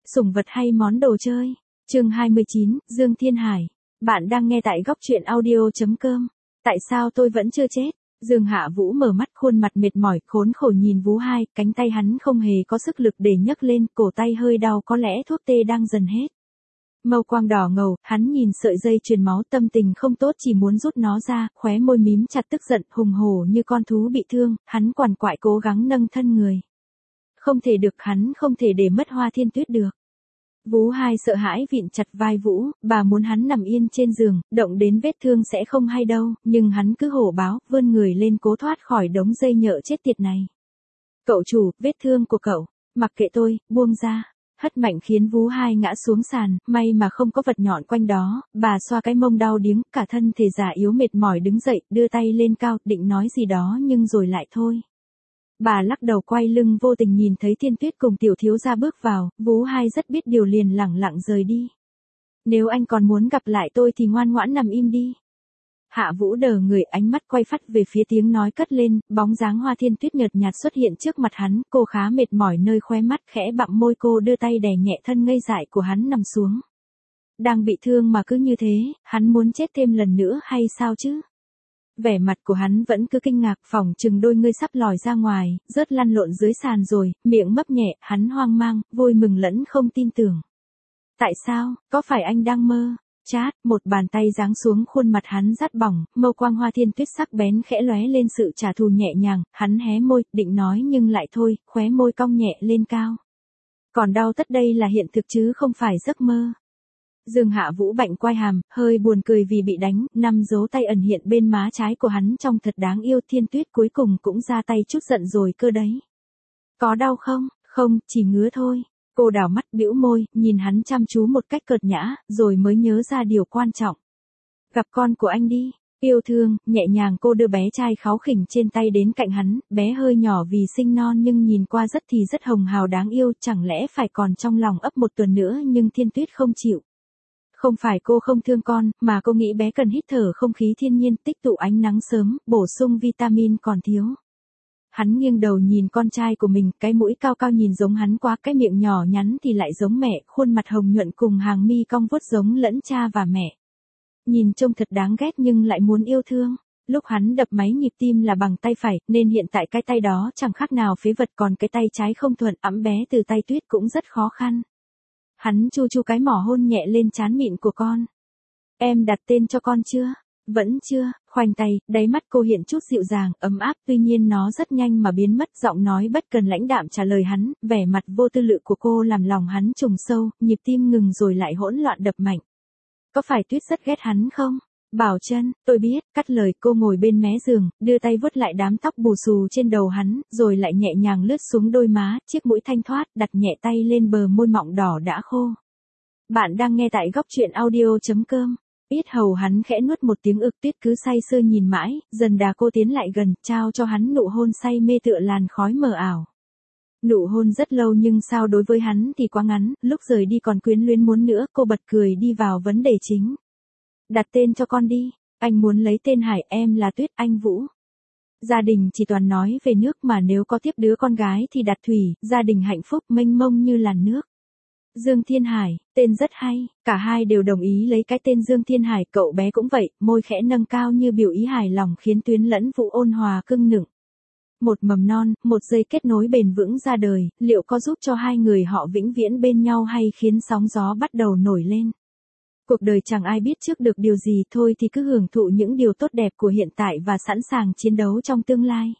Sủng vật hay món đồ chơi? Chương 29, Dương Thiên Hải. Bạn đang nghe tại góc truyện audio.com. Tại sao tôi vẫn chưa chết? Dương Hạ Vũ mở mắt, khuôn mặt mệt mỏi, khốn khổ nhìn Vũ Hai, cánh tay hắn không hề có sức lực để nhấc lên, cổ tay hơi đau, có lẽ thuốc tê đang dần hết. Mâu quang đỏ ngầu, hắn nhìn sợi dây truyền máu, tâm tình không tốt, chỉ muốn rút nó ra, khóe môi mím chặt, tức giận hùng hổ như con thú bị thương, hắn quằn quại cố gắng nâng thân người. Không thể được, hắn không thể để mất Hoa Thiên Tuyết được. Vũ Hai sợ hãi vịn chặt vai Vũ, bà muốn hắn nằm yên trên giường, động đến vết thương sẽ không hay đâu, nhưng hắn cứ hổ báo, vươn người lên cố thoát khỏi đống dây nhợ chết tiệt này. Cậu chủ, vết thương của cậu, mặc kệ tôi, buông ra. Hất mạnh khiến Vũ Hai ngã xuống sàn, may mà không có vật nhọn quanh đó, bà xoa cái mông đau điếng, cả thân thể già yếu mệt mỏi đứng dậy, đưa tay lên cao, định nói gì đó nhưng rồi lại thôi. Bà lắc đầu quay lưng, vô tình nhìn thấy Thiên Tuyết cùng tiểu thiếu gia bước vào, Vũ Hai rất biết điều liền lẳng lặng rời đi. Nếu anh còn muốn gặp lại tôi thì ngoan ngoãn nằm im đi. Hạ Vũ đờ người, ánh mắt quay phắt về phía tiếng nói cất lên, bóng dáng Hoa Thiên Tuyết nhợt nhạt xuất hiện trước mặt hắn, cô khá mệt mỏi nơi khóe mắt, khẽ bặm môi, cô đưa tay đè nhẹ thân ngây dại của hắn nằm xuống. Đang bị thương mà cứ như thế, hắn muốn chết thêm lần nữa hay sao chứ? Vẻ mặt của hắn vẫn cứ kinh ngạc, phỏng chừng đôi ngươi sắp lòi ra ngoài, rớt lăn lộn dưới sàn rồi, miệng mấp nhẹ, hắn hoang mang, vui mừng lẫn không tin tưởng. Tại sao, có phải anh đang mơ? Chát, một bàn tay giáng xuống khuôn mặt hắn rát bỏng, mâu quang Hoa Thiên Tuyết sắc bén khẽ lóe lên sự trả thù nhẹ nhàng, hắn hé môi, định nói nhưng lại thôi, khóe môi cong nhẹ lên cao. Còn đau tất đây là hiện thực chứ không phải giấc mơ. Dương Hạ Vũ bạnh quai hàm, hơi buồn cười vì bị đánh, 5 dấu tay ẩn hiện bên má trái của hắn trông thật đáng yêu. Thiên Tuyết cuối cùng cũng ra tay chút giận rồi cơ đấy. Có đau không? Không, chỉ ngứa thôi. Cô đảo mắt bĩu môi, nhìn hắn chăm chú một cách cợt nhã, rồi mới nhớ ra điều quan trọng. Gặp con của anh đi. Yêu thương, nhẹ nhàng cô đưa bé trai kháu khỉnh trên tay đến cạnh hắn, bé hơi nhỏ vì sinh non nhưng nhìn qua rất hồng hào đáng yêu, chẳng lẽ phải còn trong lòng ấp 1 tuần nữa, nhưng Thiên Tuyết không chịu. Không phải cô không thương con, mà cô nghĩ bé cần hít thở không khí thiên nhiên, tích tụ ánh nắng sớm, bổ sung vitamin còn thiếu. Hắn nghiêng đầu nhìn con trai của mình, cái mũi cao cao nhìn giống hắn quá, cái miệng nhỏ nhắn thì lại giống mẹ, khuôn mặt hồng nhuận cùng hàng mi cong vuốt giống lẫn cha và mẹ. Nhìn trông thật đáng ghét nhưng lại muốn yêu thương. Lúc hắn đập máy nhịp tim là bằng tay phải, nên hiện tại cái tay đó chẳng khác nào phế vật, còn cái tay trái không thuận, ẵm bé từ tay Tuyết cũng rất khó khăn. Hắn chu chu cái mỏ, hôn nhẹ lên trán mịn của con. Em đặt tên cho con chưa? Vẫn chưa. Khoanh tay, đáy mắt cô hiện chút dịu dàng, ấm áp, tuy nhiên nó rất nhanh mà biến mất, giọng nói bất cần lãnh đạm trả lời hắn, vẻ mặt vô tư lự của cô làm lòng hắn trùng sâu, nhịp tim ngừng rồi lại hỗn loạn đập mạnh. Có phải Tuyết rất ghét hắn không? Bảo Chân, tôi biết, cắt lời. Cô ngồi bên mé giường, đưa tay vuốt lại đám tóc bù xù trên đầu hắn, rồi lại nhẹ nhàng lướt xuống đôi má, chiếc mũi thanh thoát, đặt nhẹ tay lên bờ môi mọng đỏ đã khô. Bạn đang nghe tại góc truyện audio.com. Yết hầu hắn khẽ nuốt một tiếng ực. Tuyết cứ say sưa nhìn mãi, dần đà cô tiến lại gần, trao cho hắn nụ hôn say mê tựa làn khói mờ ảo. Nụ hôn rất lâu nhưng sao đối với hắn thì quá ngắn, lúc rời đi còn quyến luyến muốn nữa. Cô bật cười đi vào vấn đề chính. Đặt tên cho con đi. Anh muốn lấy tên Hải, em là Tuyết, anh Vũ. Gia đình chỉ toàn nói về nước mà nếu có tiếp đứa con gái thì đặt Thủy, gia đình hạnh phúc mênh mông như làn nước. Dương Thiên Hải, tên rất hay, cả hai đều đồng ý lấy cái tên Dương Thiên Hải, cậu bé cũng vậy, môi khẽ nâng cao như biểu ý hài lòng khiến Tuyến lẫn Vũ ôn hòa cưng nựng. Một mầm non, một dây kết nối bền vững ra đời, liệu có giúp cho hai người họ vĩnh viễn bên nhau hay khiến sóng gió bắt đầu nổi lên? Cuộc đời chẳng ai biết trước được điều gì, thôi thì cứ hưởng thụ những điều tốt đẹp của hiện tại và sẵn sàng chiến đấu trong tương lai.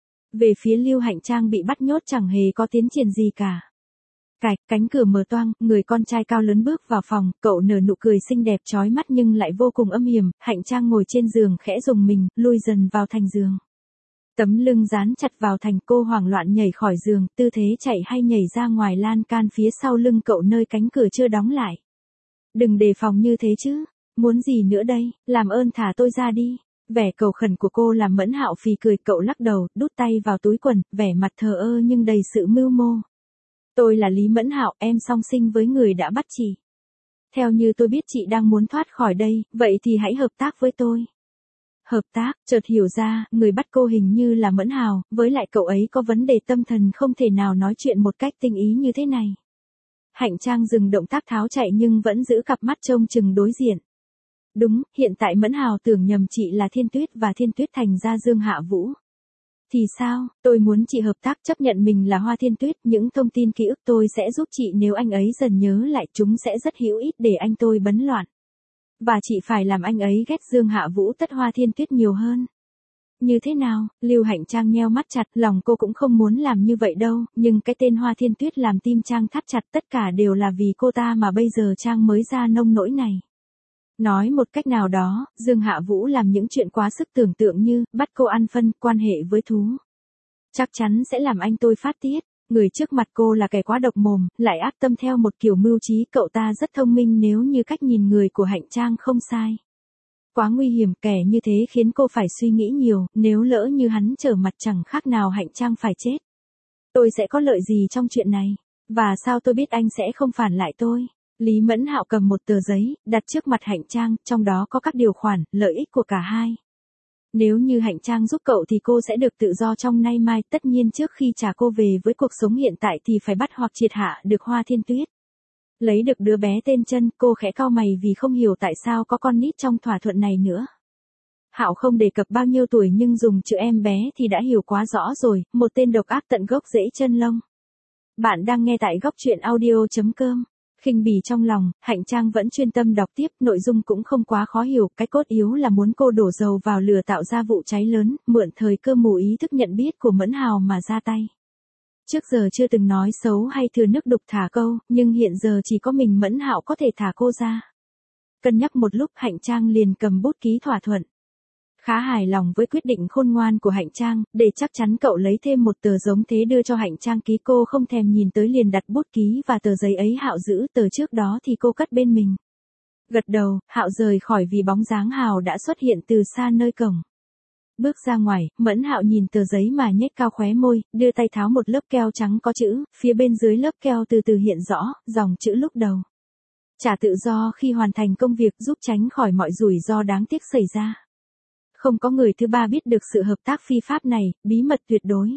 Về phía Lưu Hạnh Trang bị bắt nhốt chẳng hề có tiến triển gì cả. Cạch, cánh cửa mở toang, người con trai cao lớn bước vào phòng, cậu nở nụ cười xinh đẹp chói mắt nhưng lại vô cùng âm hiểm. Hạnh Trang ngồi trên giường khẽ rùng mình, lui dần vào thành giường. Tấm lưng dán chặt vào thành, cô hoảng loạn nhảy khỏi giường, tư thế chạy hay nhảy ra ngoài lan can phía sau lưng cậu nơi cánh cửa chưa đóng lại. Đừng đề phòng như thế chứ, muốn gì nữa đây, làm ơn thả tôi ra đi. Vẻ cầu khẩn của cô làm Mẫn Hạo phì cười, cậu lắc đầu, đút tay vào túi quần, vẻ mặt thờ ơ nhưng đầy sự mưu mô. Tôi là Lý Mẫn Hạo, em song sinh với người đã bắt chị. Theo như tôi biết chị đang muốn thoát khỏi đây, vậy thì hãy hợp tác với tôi. Hợp tác, chợt hiểu ra, người bắt cô hình như là Mẫn Hạo, với lại cậu ấy có vấn đề tâm thần không thể nào nói chuyện một cách tinh ý như thế này. Hạnh Trang dừng động tác tháo chạy nhưng vẫn giữ cặp mắt trông chừng đối diện. Đúng, hiện tại Mẫn Hào tưởng nhầm chị là Thiên Tuyết và Thiên Tuyết thành ra Dương Hạ Vũ. Thì sao, tôi muốn chị hợp tác chấp nhận mình là Hoa Thiên Tuyết, những thông tin ký ức tôi sẽ giúp chị nếu anh ấy dần nhớ lại chúng sẽ rất hữu ích để anh tôi bấn loạn. Và chị phải làm anh ấy ghét Dương Hạ Vũ tất Hoa Thiên Tuyết nhiều hơn. Như thế nào, Lưu Hạnh Trang nheo mắt chặt, lòng cô cũng không muốn làm như vậy đâu, nhưng cái tên Hoa Thiên Tuyết làm tim Trang thắt chặt, tất cả đều là vì cô ta mà bây giờ Trang mới ra nông nỗi này. Nói một cách nào đó, Dương Hạ Vũ làm những chuyện quá sức tưởng tượng như, bắt cô ăn phân, quan hệ với thú. Chắc chắn sẽ làm anh tôi phát tiết, người trước mặt cô là kẻ quá độc mồm, lại ác tâm theo một kiểu mưu trí, cậu ta rất thông minh nếu như cách nhìn người của Hạnh Trang không sai. Quá nguy hiểm, kẻ như thế khiến cô phải suy nghĩ nhiều, nếu lỡ như hắn trở mặt chẳng khác nào Hạnh Trang phải chết. Tôi sẽ có lợi gì trong chuyện này? Và sao tôi biết anh sẽ không phản lại tôi? Lý Mẫn Hạo cầm một tờ giấy, đặt trước mặt Hạnh Trang, trong đó có các điều khoản, lợi ích của cả hai. Nếu như Hạnh Trang giúp cậu thì cô sẽ được tự do trong nay mai, tất nhiên trước khi trả cô về với cuộc sống hiện tại thì phải bắt hoặc triệt hạ được Hoa Thiên Tuyết. Lấy được đứa bé tên Chân, cô khẽ cau mày vì không hiểu tại sao có con nít trong thỏa thuận này nữa. Hạo không đề cập bao nhiêu tuổi nhưng dùng chữ em bé thì đã hiểu quá rõ rồi, một tên độc ác tận gốc rễ chân lông. Bạn đang nghe tại góc truyện audio.com. Khinh bỉ trong lòng, Hạnh Trang vẫn chuyên tâm đọc tiếp, nội dung cũng không quá khó hiểu, cái cốt yếu là muốn cô đổ dầu vào lửa tạo ra vụ cháy lớn, mượn thời cơ mù ý thức nhận biết của Mẫn Hào mà ra tay. Trước giờ chưa từng nói xấu hay thừa nước đục thả câu, nhưng hiện giờ chỉ có mình Mẫn Hạo có thể thả cô ra. Cân nhắc một lúc Hạnh Trang liền cầm bút ký thỏa thuận. Khá hài lòng với quyết định khôn ngoan của Hạnh Trang, để chắc chắn cậu lấy thêm một tờ giống thế đưa cho Hạnh Trang ký, cô không thèm nhìn tới liền đặt bút ký và tờ giấy ấy Hạo giữ, tờ trước đó thì cô cất bên mình. Gật đầu, Hạo rời khỏi vì bóng dáng Hào đã xuất hiện từ xa nơi cổng. Bước ra ngoài, Mẫn Hạo nhìn tờ giấy mà nhếch cao khóe môi, đưa tay tháo một lớp keo trắng có chữ, phía bên dưới lớp keo từ từ hiện rõ, dòng chữ lúc đầu. Trả tự do khi hoàn thành công việc, giúp tránh khỏi mọi rủi ro đáng tiếc xảy ra. Không có người thứ ba biết được sự hợp tác phi pháp này, bí mật tuyệt đối.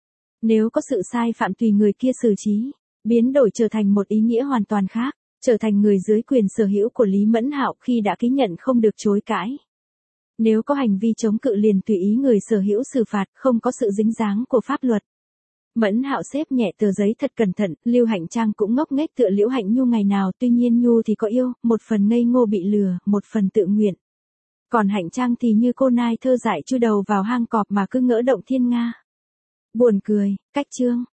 Nếu có sự sai phạm tùy người kia xử trí, biến đổi trở thành một ý nghĩa hoàn toàn khác, trở thành người dưới quyền sở hữu của Lý Mẫn Hạo khi đã ký nhận không được chối cãi. Nếu có hành vi chống cự liền tùy ý người sở hữu xử phạt, không có sự dính dáng của pháp luật. Mẫn Hạo xếp nhẹ tờ giấy thật cẩn thận, Lưu Hạnh Trang cũng ngốc nghếch tựa Liễu Hạnh Nhu ngày nào, tuy nhiên Nhu thì có yêu, một phần ngây ngô bị lừa, một phần tự nguyện. Còn Hạnh Trang thì như cô nai thơ dại chui đầu vào hang cọp mà cứ ngỡ động thiên nga. Buồn cười, cách chương.